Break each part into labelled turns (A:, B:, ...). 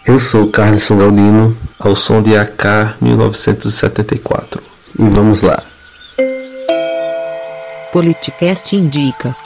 A: Eu sou Carlson Galdino, ao som de AK 1974. E vamos lá.
B: Politicast indica.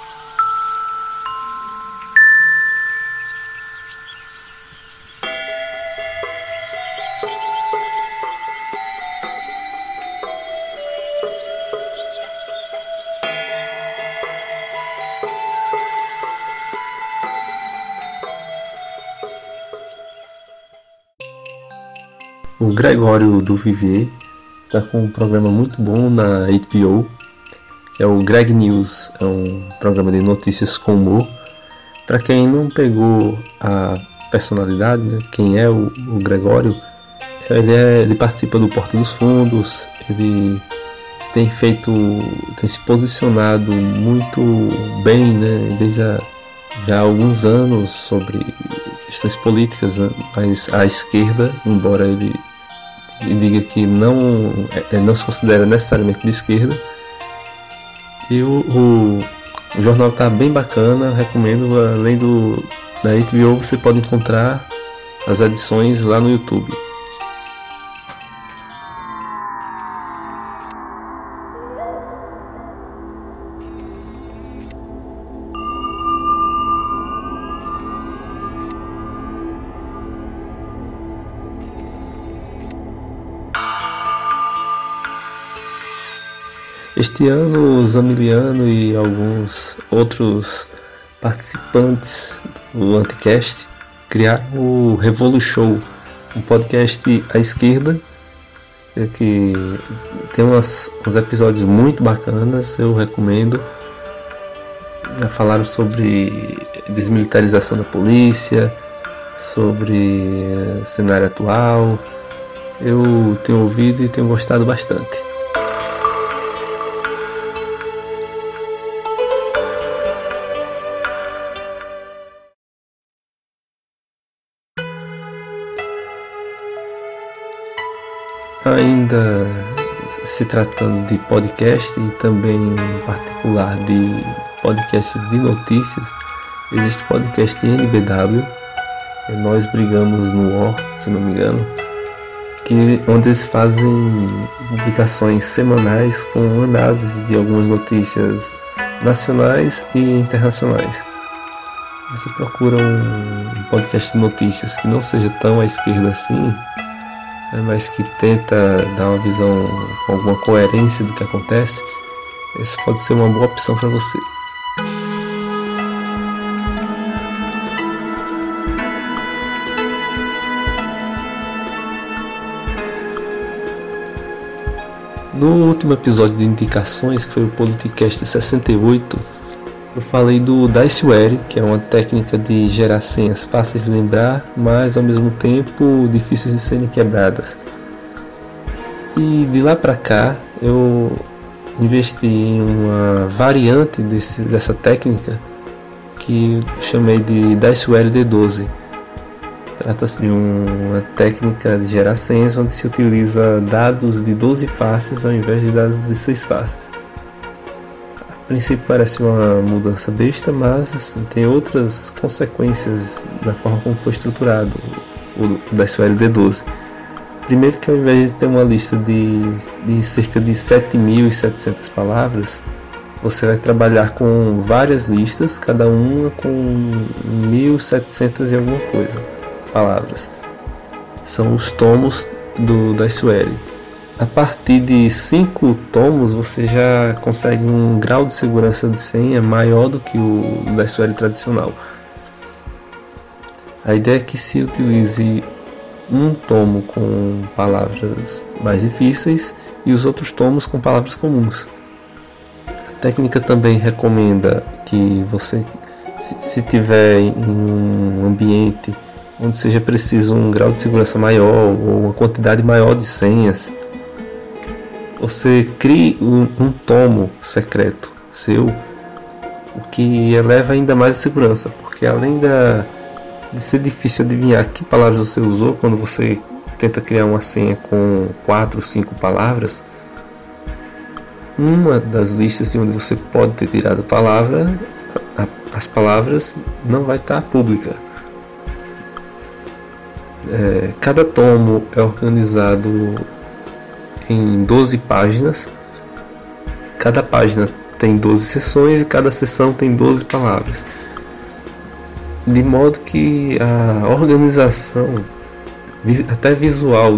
A: O Gregório do Vivier está com um programa muito bom na HBO, que é o Greg News, é um programa de notícias com humor. Para quem não pegou a personalidade, né, quem é o Gregório, ele participa do Porta dos Fundos, ele tem se posicionado muito bem, né, desde já há alguns anos sobre questões políticas, né, mas à esquerda, embora ele diga que não se considera necessariamente de esquerda. E o jornal está bem bacana, recomendo. Além da HBO, você pode encontrar as edições lá no YouTube. Este ano, o Zamiliano e alguns outros participantes do Anticast criaram o Revolution, um podcast à esquerda, que tem uns episódios muito bacanas, eu recomendo. Já falaram sobre desmilitarização da polícia, sobre cenário atual. Eu tenho ouvido e tenho gostado bastante. Ainda se tratando de podcast e também em particular de podcast de notícias, existe o podcast NBW, Nós Brigamos no War, se não me engano, onde eles fazem indicações semanais com análise de algumas notícias nacionais e internacionais. Você procura um podcast de notícias que não seja tão à esquerda assim, mas que tenta dar uma visão com alguma coerência do que acontece, esse pode ser uma boa opção para você. No último episódio de indicações, que foi o Politicast 68, eu falei do Diceware, que é uma técnica de gerar senhas fáceis de lembrar, mas ao mesmo tempo difíceis de serem quebradas. E de lá para cá eu investi em uma variante dessa técnica que eu chamei de Diceware D12. Trata-se de uma técnica de gerar senhas onde se utiliza dados de 12 faces ao invés de dados de 6 faces. A princípio parece uma mudança besta, mas assim, tem outras consequências na forma como foi estruturado o Diceware D12. Primeiro, que ao invés de ter uma lista de cerca de 7.700 palavras, você vai trabalhar com várias listas, cada uma com 1.700 e alguma coisa palavras. São os tomos do Diceware. A partir de 5 tomos você já consegue um grau de segurança de senha maior do que o Diceware tradicional. A ideia é que se utilize um tomo com palavras mais difíceis e os outros tomos com palavras comuns. A técnica também recomenda que você, se tiver em um ambiente onde seja preciso um grau de segurança maior ou uma quantidade maior de senhas, você crie um tomo secreto seu, o que eleva ainda mais a segurança, porque além de ser difícil adivinhar que palavras você usou quando você tenta criar uma senha com 4 ou 5 palavras, uma das listas de onde você pode ter tirado a palavra, as palavras não vai estar pública. Cada tomo é organizado em 12 páginas. Cada página tem 12 seções e cada seção tem 12 palavras. De modo que a organização, até visual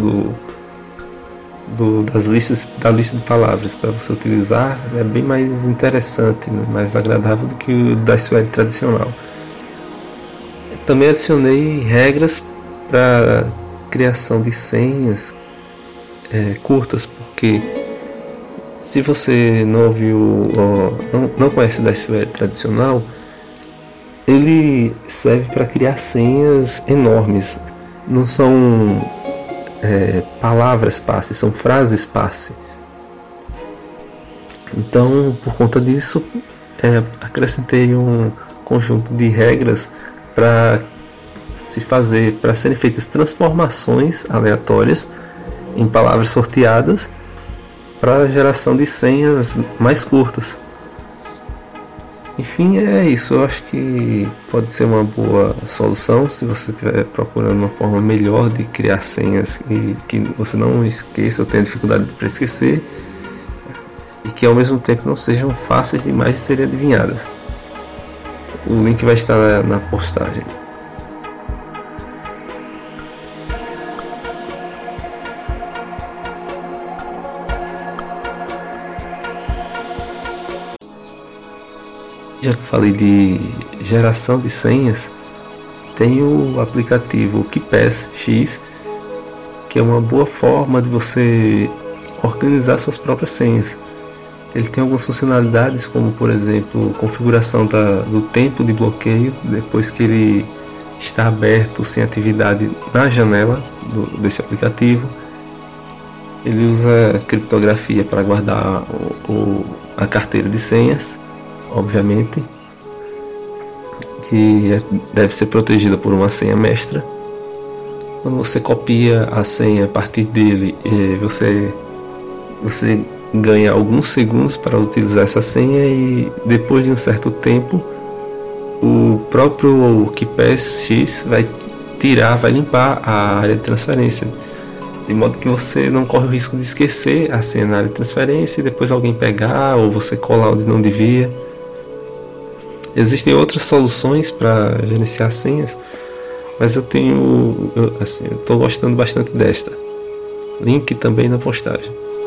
A: da lista de palavras para você utilizar, é bem mais interessante, né? Mais agradável do que o Diceware tradicional. Também adicionei regras para criação de senhas curtas, porque se você não ouviu ou não conhece o Diceware tradicional, ele serve para criar senhas enormes. Não são palavras passe, são frases passe. Então, por conta disso, acrescentei um conjunto de regras para serem feitas transformações aleatórias em palavras sorteadas para a geração de senhas mais curtas. Enfim, é isso. Eu acho que pode ser uma boa solução se você estiver procurando uma forma melhor de criar senhas e que você não esqueça ou tenha dificuldade para esquecer, e que ao mesmo tempo não sejam fáceis demais de serem adivinhadas. O link vai estar na postagem. Já que falei de geração de senhas, tem o aplicativo KeePass X, que é uma boa forma de você organizar suas próprias senhas. Ele tem algumas funcionalidades, como por exemplo, configuração do tempo de bloqueio depois que ele está aberto sem atividade na janela desse aplicativo. Ele usa criptografia para guardar a carteira de senhas, obviamente, que deve ser protegida por uma senha mestra. Quando você copia a senha a partir dele, você ganha alguns segundos para utilizar essa senha, e depois de um certo tempo o próprio KeePass X vai limpar a área de transferência, de modo que você não corre o risco de esquecer a senha na área de transferência e depois alguém pegar ou você colar onde não devia. Existem outras soluções para gerenciar senhas, mas eu estou gostando bastante desta. Link também na postagem.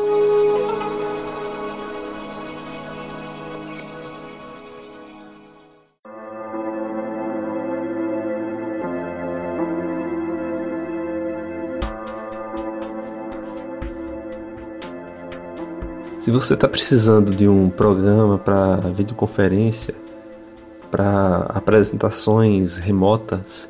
A: Se você está precisando de um programa para videoconferência, para apresentações remotas,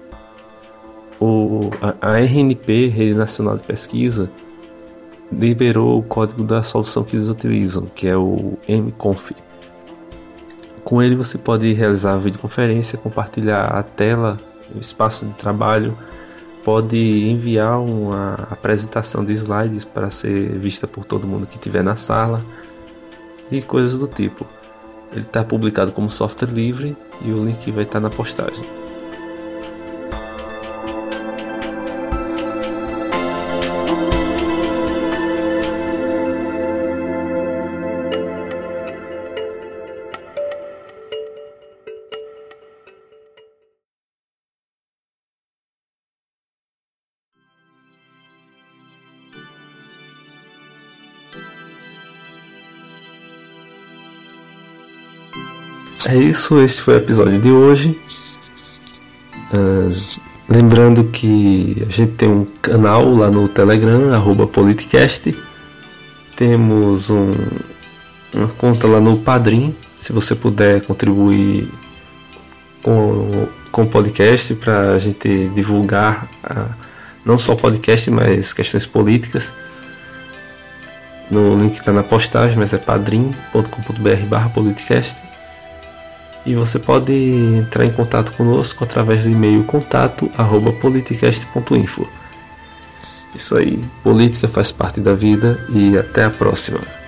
A: a RNP, Rede Nacional de Pesquisa, liberou o código da solução que eles utilizam, que é o mconf. Com ele você pode realizar a videoconferência, compartilhar a tela, o espaço de trabalho, pode enviar uma apresentação de slides para ser vista por todo mundo que estiver na sala e coisas do tipo. Ele está publicado como software livre e o link vai estar na postagem. É isso, este foi o episódio de hoje. Lembrando que a gente tem um canal lá no Telegram, @politicast. Temos uma conta lá no Padrim, se você puder contribuir com o podcast para a gente divulgar não só o podcast, mas questões políticas. No link está na postagem, mas é padrim.com.br/politicast. E você pode entrar em contato conosco através do e-mail contato@politicast.info. Isso aí, política faz parte da vida e até a próxima.